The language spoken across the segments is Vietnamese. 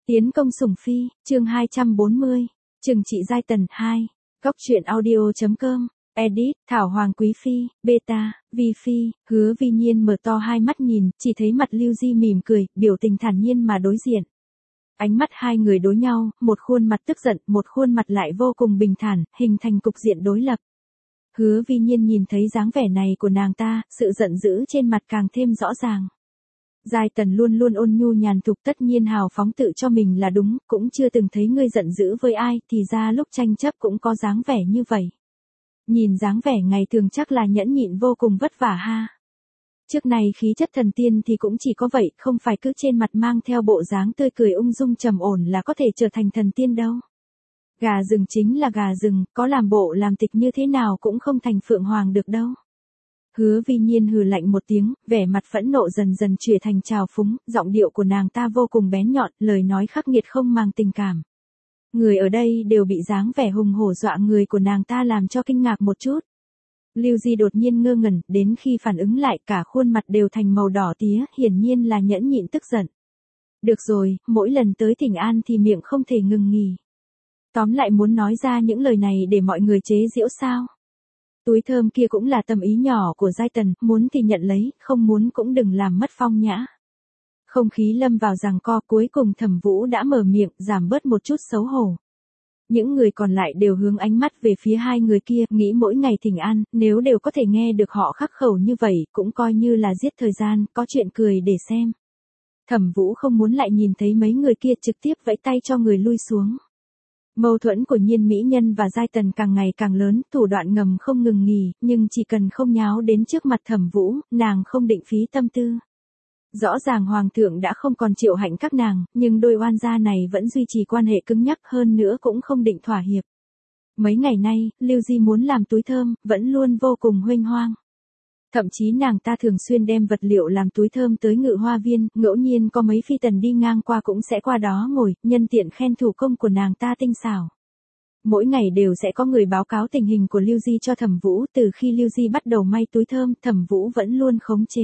Tiến công sủng phi, chương 240, Trừng trị giai tần 2, Góc truyện audio.com, edit, Thảo Hoàng Quý Phi, beta, Vi Phi, Hứa Vi Nhiên mở to hai mắt nhìn, chỉ thấy mặt Lưu Di mỉm cười, biểu tình thản nhiên mà đối diện. Ánh mắt hai người đối nhau, một khuôn mặt tức giận, một khuôn mặt lại vô cùng bình thản, hình thành cục diện đối lập. Hứa Vi Nhiên nhìn thấy dáng vẻ này của nàng ta, sự giận dữ trên mặt càng thêm rõ ràng. Giai tần luôn luôn ôn nhu nhàn thục, tất nhiên hào phóng tự cho mình là đúng, cũng chưa từng thấy ngươi giận dữ với ai, thì ra lúc tranh chấp cũng có dáng vẻ như vậy. Nhìn dáng vẻ ngày thường chắc là nhẫn nhịn vô cùng vất vả ha. Trước này khí chất thần tiên thì cũng chỉ có vậy, không phải cứ trên mặt mang theo bộ dáng tươi cười ung dung trầm ổn là có thể trở thành thần tiên đâu. Gà rừng chính là gà rừng, có làm bộ làm tịch như thế nào cũng không thành phượng hoàng được đâu. Hứa Vi Nhiên hừ lạnh một tiếng, vẻ mặt phẫn nộ dần dần chuyển thành trào phúng, giọng điệu của nàng ta vô cùng bén nhọn, lời nói khắc nghiệt không mang tình cảm. Người ở đây đều bị dáng vẻ hùng hổ dọa người của nàng ta làm cho kinh ngạc một chút. Lưu Di đột nhiên ngơ ngẩn, đến khi phản ứng lại cả khuôn mặt đều thành màu đỏ tía, hiển nhiên là nhẫn nhịn tức giận. Được rồi, mỗi lần tới thỉnh an thì miệng không thể ngừng nghỉ. Tóm lại muốn nói ra những lời này để mọi người chế giễu sao? Túi thơm kia cũng là tâm ý nhỏ của giai tần, muốn thì nhận lấy, không muốn cũng đừng làm mất phong nhã. Không khí lâm vào giằng co, cuối cùng Thẩm Vũ đã mở miệng, giảm bớt một chút xấu hổ. Những người còn lại đều hướng ánh mắt về phía hai người kia, nghĩ mỗi ngày thỉnh an, nếu đều có thể nghe được họ khắc khẩu như vậy, cũng coi như là giết thời gian, có chuyện cười để xem. Thẩm Vũ không muốn lại nhìn thấy mấy người kia, trực tiếp vẫy tay cho người lui xuống. Mâu thuẫn của Nhiên mỹ nhân và giai tần càng ngày càng lớn, thủ đoạn ngầm không ngừng nghỉ, nhưng chỉ cần không nháo đến trước mặt Thẩm Vũ, nàng không định phí tâm tư. Rõ ràng hoàng thượng đã không còn chịu hạnh các nàng, nhưng đôi oan gia này vẫn duy trì quan hệ cứng nhắc, hơn nữa cũng không định thỏa hiệp. Mấy ngày nay, Lưu Di muốn làm túi thơm, vẫn luôn vô cùng huênh hoang. Thậm chí nàng ta thường xuyên đem vật liệu làm túi thơm tới Ngự Hoa Viên, ngẫu nhiên có mấy phi tần đi ngang qua cũng sẽ qua đó ngồi, nhân tiện khen thủ công của nàng ta tinh xảo. Mỗi ngày đều sẽ có người báo cáo tình hình của Lưu Di cho Thẩm Vũ, từ khi Lưu Di bắt đầu may túi thơm, Thẩm Vũ vẫn luôn khống chế.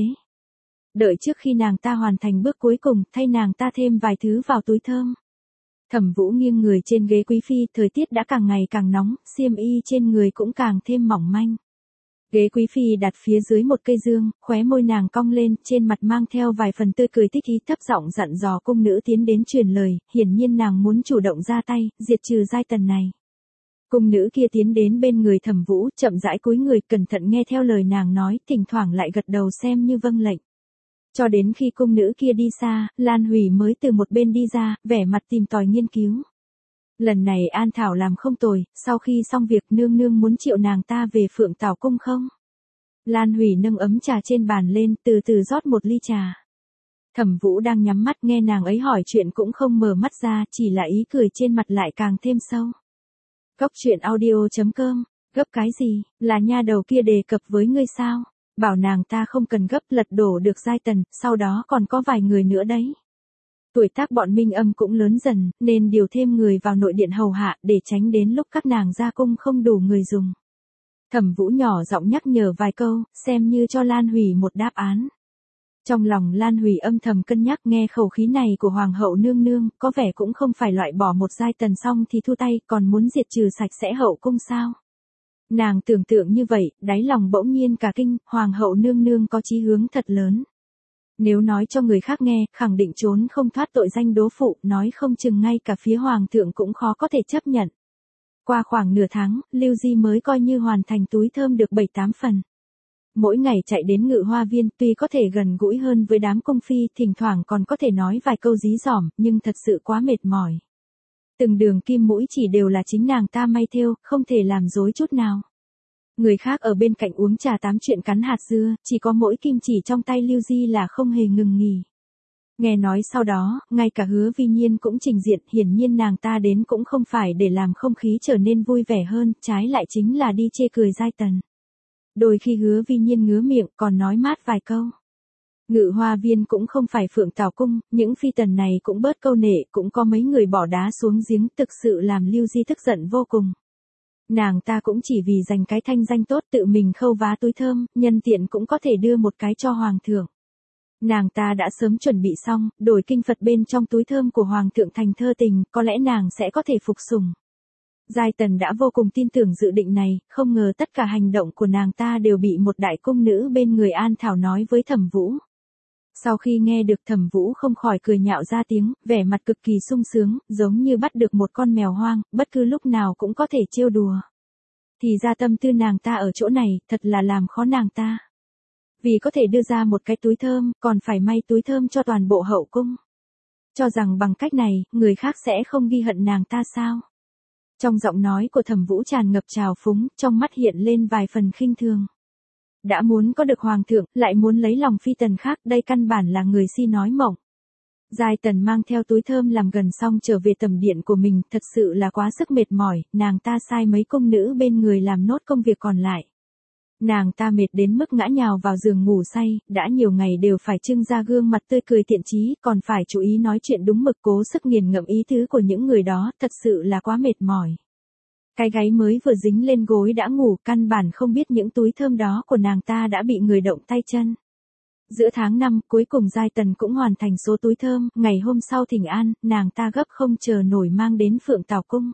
Đợi trước khi nàng ta hoàn thành bước cuối cùng, thay nàng ta thêm vài thứ vào túi thơm. Thẩm Vũ nghiêng người trên ghế quý phi, thời tiết đã càng ngày càng nóng, xiêm y trên người cũng càng thêm mỏng manh. Ghế quý phi đặt phía dưới một cây dương, khóe môi nàng cong lên, trên mặt mang theo vài phần tươi cười thích ý, thấp giọng dặn dò cung nữ tiến đến truyền lời, hiển nhiên nàng muốn chủ động ra tay, diệt trừ giai tần này. Cung nữ kia tiến đến bên người Thẩm Vũ, chậm rãi cúi người, cẩn thận nghe theo lời nàng nói, thỉnh thoảng lại gật đầu xem như vâng lệnh. Cho đến khi cung nữ kia đi xa, Lan Hủy mới từ một bên đi ra, vẻ mặt tìm tòi nghiên cứu. Lần này An Thảo làm không tồi, sau khi xong việc nương nương muốn triệu nàng ta về Phượng Tảo Cung không? Lan Hủy nâng ấm trà trên bàn lên, từ từ rót một ly trà. Thẩm Vũ đang nhắm mắt nghe nàng ấy hỏi chuyện cũng không mở mắt ra, chỉ là ý cười trên mặt lại càng thêm sâu. Góc truyện audio.com, gấp cái gì, là nha đầu kia đề cập với ngươi sao? Bảo nàng ta không cần gấp, lật đổ được giai tần, sau đó còn có vài người nữa đấy. Tuổi tác bọn Minh Âm cũng lớn dần, nên điều thêm người vào nội điện hầu hạ, để tránh đến lúc các nàng ra cung không đủ người dùng. Thẩm Vũ nhỏ giọng nhắc nhở vài câu, xem như cho Lan Hủy một đáp án. Trong lòng Lan Hủy âm thầm cân nhắc, nghe khẩu khí này của Hoàng hậu nương nương, có vẻ cũng không phải loại bỏ một giai tần xong thì thu tay, còn muốn diệt trừ sạch sẽ hậu cung sao. Nàng tưởng tượng như vậy, đáy lòng bỗng nhiên cả kinh, Hoàng hậu nương nương có chí hướng thật lớn. Nếu nói cho người khác nghe, khẳng định trốn không thoát tội danh đố phụ, nói không chừng ngay cả phía Hoàng thượng cũng khó có thể chấp nhận. Qua khoảng nửa tháng, Lưu Di mới coi như hoàn thành túi thơm được 7-8 phần. Mỗi ngày chạy đến Ngự Hoa Viên, tuy có thể gần gũi hơn với đám cung phi, thỉnh thoảng còn có thể nói vài câu dí dỏm, nhưng thật sự quá mệt mỏi. Từng đường kim mũi chỉ đều là chính nàng ta may thêu, không thể làm dối chút nào. Người khác ở bên cạnh uống trà tám chuyện cắn hạt dưa, chỉ có mỗi kim chỉ trong tay Lưu Di là không hề ngừng nghỉ. Nghe nói sau đó, ngay cả Hứa Vi Nhiên cũng trình diện, hiển nhiên nàng ta đến cũng không phải để làm không khí trở nên vui vẻ hơn, trái lại chính là đi chê cười giai tần. Đôi khi Hứa Vi Nhiên ngứa miệng, còn nói mát vài câu. Ngự Hoa Viên cũng không phải Phượng Tảo Cung, những phi tần này cũng bớt câu nệ, cũng có mấy người bỏ đá xuống giếng, thực sự làm Lưu Di tức giận vô cùng. Nàng ta cũng chỉ vì giành cái thanh danh tốt tự mình khâu vá túi thơm, nhân tiện cũng có thể đưa một cái cho Hoàng thượng. Nàng ta đã sớm chuẩn bị xong, đổi kinh Phật bên trong túi thơm của Hoàng thượng thành thơ tình, có lẽ nàng sẽ có thể phục sủng. Giai Tần đã vô cùng tin tưởng dự định này, không ngờ tất cả hành động của nàng ta đều bị một đại cung nữ bên người An Thảo nói với Thẩm Vũ. Sau khi nghe được Thẩm Vũ không khỏi cười nhạo ra tiếng, vẻ mặt cực kỳ sung sướng, giống như bắt được một con mèo hoang, bất cứ lúc nào cũng có thể trêu đùa. Thì ra tâm tư nàng ta ở chỗ này, thật là làm khó nàng ta. Vì có thể đưa ra một cái túi thơm, còn phải may túi thơm cho toàn bộ hậu cung. Cho rằng bằng cách này, người khác sẽ không ghi hận nàng ta sao? Trong giọng nói của Thẩm Vũ tràn ngập trào phúng, trong mắt hiện lên vài phần khinh thường. Đã muốn có được hoàng thượng, lại muốn lấy lòng phi tần khác, đây căn bản là người si nói mộng. Giai Tần mang theo túi thơm làm gần xong trở về tầm điện của mình, thật sự là quá sức mệt mỏi, nàng ta sai mấy cung nữ bên người làm nốt công việc còn lại. Nàng ta mệt đến mức ngã nhào vào giường ngủ say, đã nhiều ngày đều phải trưng ra gương mặt tươi cười thiện chí, còn phải chú ý nói chuyện đúng mực, cố sức nghiền ngẫm ý tứ của những người đó, thật sự là quá mệt mỏi. Cái gáy mới vừa dính lên gối đã ngủ, căn bản không biết những túi thơm đó của nàng ta đã bị người động tay chân. Giữa tháng 5, cuối cùng Giai Tần cũng hoàn thành số túi thơm, ngày hôm sau thỉnh an, nàng ta gấp không chờ nổi mang đến Phượng Tảo Cung.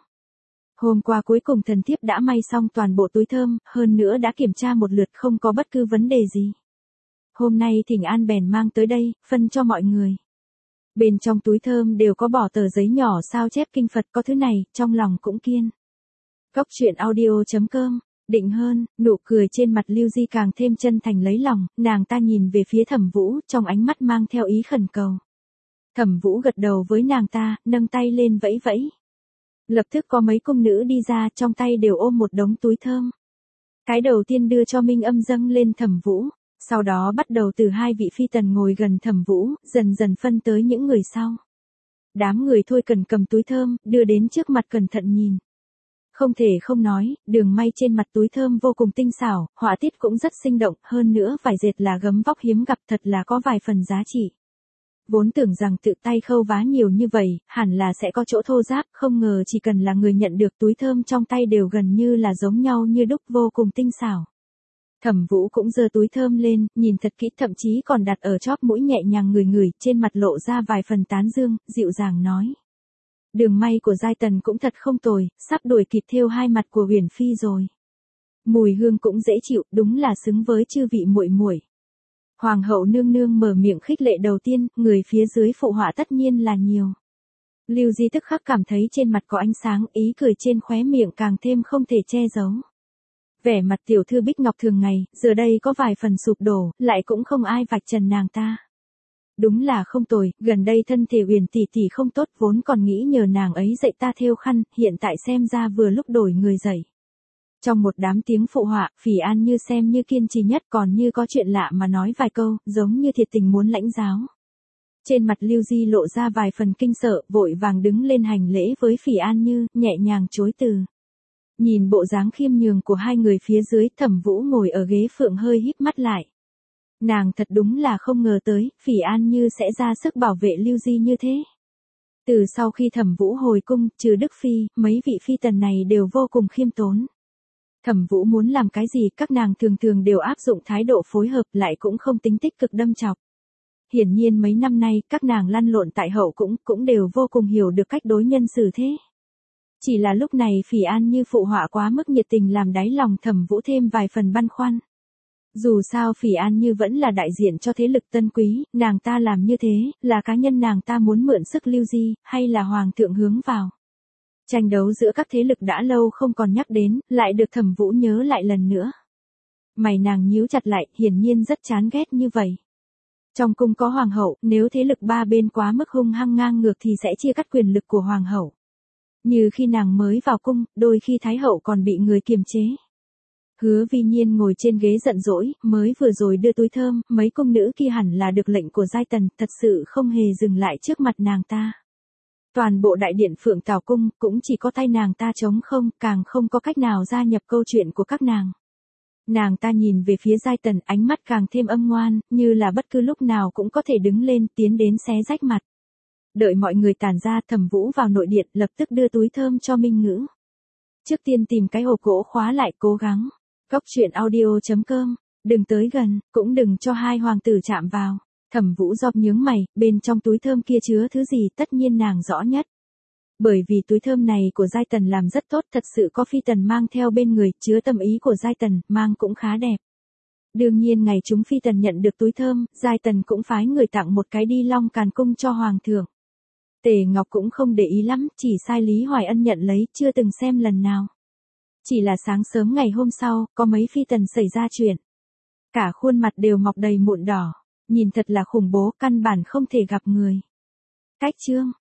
Hôm qua cuối cùng thần thiếp đã may xong toàn bộ túi thơm, hơn nữa đã kiểm tra một lượt không có bất cứ vấn đề gì. Hôm nay thỉnh an bèn mang tới đây, phân cho mọi người. Bên trong túi thơm đều có bỏ tờ giấy nhỏ sao chép kinh Phật, có thứ này, trong lòng cũng kiên. Góc truyện audio.com, định hơn, nụ cười trên mặt Lưu Di càng thêm chân thành lấy lòng, nàng ta nhìn về phía Thẩm Vũ, trong ánh mắt mang theo ý khẩn cầu. Thẩm Vũ gật đầu với nàng ta, nâng tay lên vẫy vẫy. Lập tức có mấy cung nữ đi ra, trong tay đều ôm một đống túi thơm. Cái đầu tiên đưa cho Minh Âm dâng lên Thẩm Vũ, sau đó bắt đầu từ hai vị phi tần ngồi gần Thẩm Vũ, dần dần phân tới những người sau. Đám người thôi cần cầm túi thơm, đưa đến trước mặt cẩn thận nhìn. Không thể không nói, đường may trên mặt túi thơm vô cùng tinh xảo, họa tiết cũng rất sinh động, hơn nữa vải dệt là gấm vóc hiếm gặp, thật là có vài phần giá trị. Vốn tưởng rằng tự tay khâu vá nhiều như vậy, hẳn là sẽ có chỗ thô ráp, không ngờ chỉ cần là người nhận được túi thơm trong tay đều gần như là giống nhau như đúc, vô cùng tinh xảo. Thẩm Vũ cũng giơ túi thơm lên, nhìn thật kỹ, thậm chí còn đặt ở chóp mũi nhẹ nhàng ngửi, trên mặt lộ ra vài phần tán dương, dịu dàng nói. Đường may của Giai Tần cũng thật không tồi, sắp đuổi kịp thêu hai mặt của Huyền Phi rồi. Mùi hương cũng dễ chịu, đúng là xứng với chư vị muội muội. Hoàng hậu nương nương mở miệng khích lệ đầu tiên, người phía dưới phụ họa tất nhiên là nhiều. Lưu Di tức khắc cảm thấy trên mặt có ánh sáng, ý cười trên khóe miệng càng thêm không thể che giấu. Vẻ mặt tiểu thư Bích Ngọc thường ngày, giờ đây có vài phần sụp đổ, lại cũng không ai vạch trần nàng ta. Đúng là không tồi, gần đây thân thể Huyền tỷ tỷ không tốt, vốn còn nghĩ nhờ nàng ấy dạy ta thêu khăn, hiện tại xem ra vừa lúc đổi người dạy. Trong một đám tiếng phụ họa, Phỉ An Như xem như kiên trì nhất, còn như có chuyện lạ mà nói vài câu, giống như thiệt tình muốn lãnh giáo. Trên mặt Lưu Di lộ ra vài phần kinh sợ, vội vàng đứng lên hành lễ với Phỉ An Như, nhẹ nhàng chối từ. Nhìn bộ dáng khiêm nhường của hai người phía dưới, Thẩm Vũ ngồi ở ghế phượng hơi híp mắt lại. Nàng thật đúng là không ngờ tới, Phỉ An Như sẽ ra sức bảo vệ Lưu Di như thế. Từ sau khi Thẩm Vũ hồi cung, trừ Đức Phi, mấy vị phi tần này đều vô cùng khiêm tốn. Thẩm Vũ muốn làm cái gì, các nàng thường thường đều áp dụng thái độ phối hợp, lại cũng không tính tích cực đâm chọc. Hiển nhiên mấy năm nay, các nàng lăn lộn tại hậu cũng đều vô cùng hiểu được cách đối nhân xử thế. Chỉ là lúc này Phỉ An Như phụ họa quá mức nhiệt tình làm đáy lòng Thẩm Vũ thêm vài phần băn khoăn. Dù sao Phỉ An Như vẫn là đại diện cho thế lực Tân Quý, nàng ta làm như thế, là cá nhân nàng ta muốn mượn sức Lưu Di, hay là Hoàng thượng hướng vào. Tranh đấu giữa các thế lực đã lâu không còn nhắc đến, lại được Thẩm Vũ nhớ lại lần nữa. Mày nàng nhíu chặt lại, hiển nhiên rất chán ghét như vậy. Trong cung có hoàng hậu, nếu thế lực ba bên quá mức hung hăng ngang ngược thì sẽ chia cắt quyền lực của hoàng hậu. Như khi nàng mới vào cung, đôi khi thái hậu còn bị người kiềm chế. Hứa Vi Nhiên ngồi trên ghế giận dỗi, mới vừa rồi đưa túi thơm, mấy cung nữ kia hẳn là được lệnh của Giai Tần, thật sự không hề dừng lại trước mặt nàng ta. Toàn bộ đại điện Phượng Tảo Cung, cũng chỉ có tay nàng ta trống không, càng không có cách nào gia nhập câu chuyện của các nàng. Nàng ta nhìn về phía Giai Tần, ánh mắt càng thêm âm ngoan, như là bất cứ lúc nào cũng có thể đứng lên, tiến đến xé rách mặt. Đợi mọi người tản ra, Thẩm Vũ vào nội điện, lập tức đưa túi thơm cho Minh Ngữ. Trước tiên tìm cái hộp gỗ khóa lại, cố gắng. Góc truyện audio.com, đừng tới gần, cũng đừng cho hai hoàng tử chạm vào. Thẩm Vũ Giọp nhướng mày, bên trong túi thơm kia chứa thứ gì tất nhiên nàng rõ nhất. Bởi vì túi thơm này của Giai Tần làm rất tốt, thật sự có Phi Tần mang theo bên người, chứa tâm ý của Giai Tần, mang cũng khá đẹp. Đương nhiên ngày chúng Phi Tần nhận được túi thơm, Giai Tần cũng phái người tặng một cái đi Long Càn Cung cho Hoàng thượng. Tề Ngọc cũng không để ý lắm, chỉ sai Lý Hoài Ân nhận lấy, chưa từng xem lần nào. Chỉ là sáng sớm ngày hôm sau, có mấy Phi Tần xảy ra chuyện. Cả khuôn mặt đều mọc đầy mụn đỏ, nhìn thật là khủng bố, căn bản không thể gặp người. Cách chương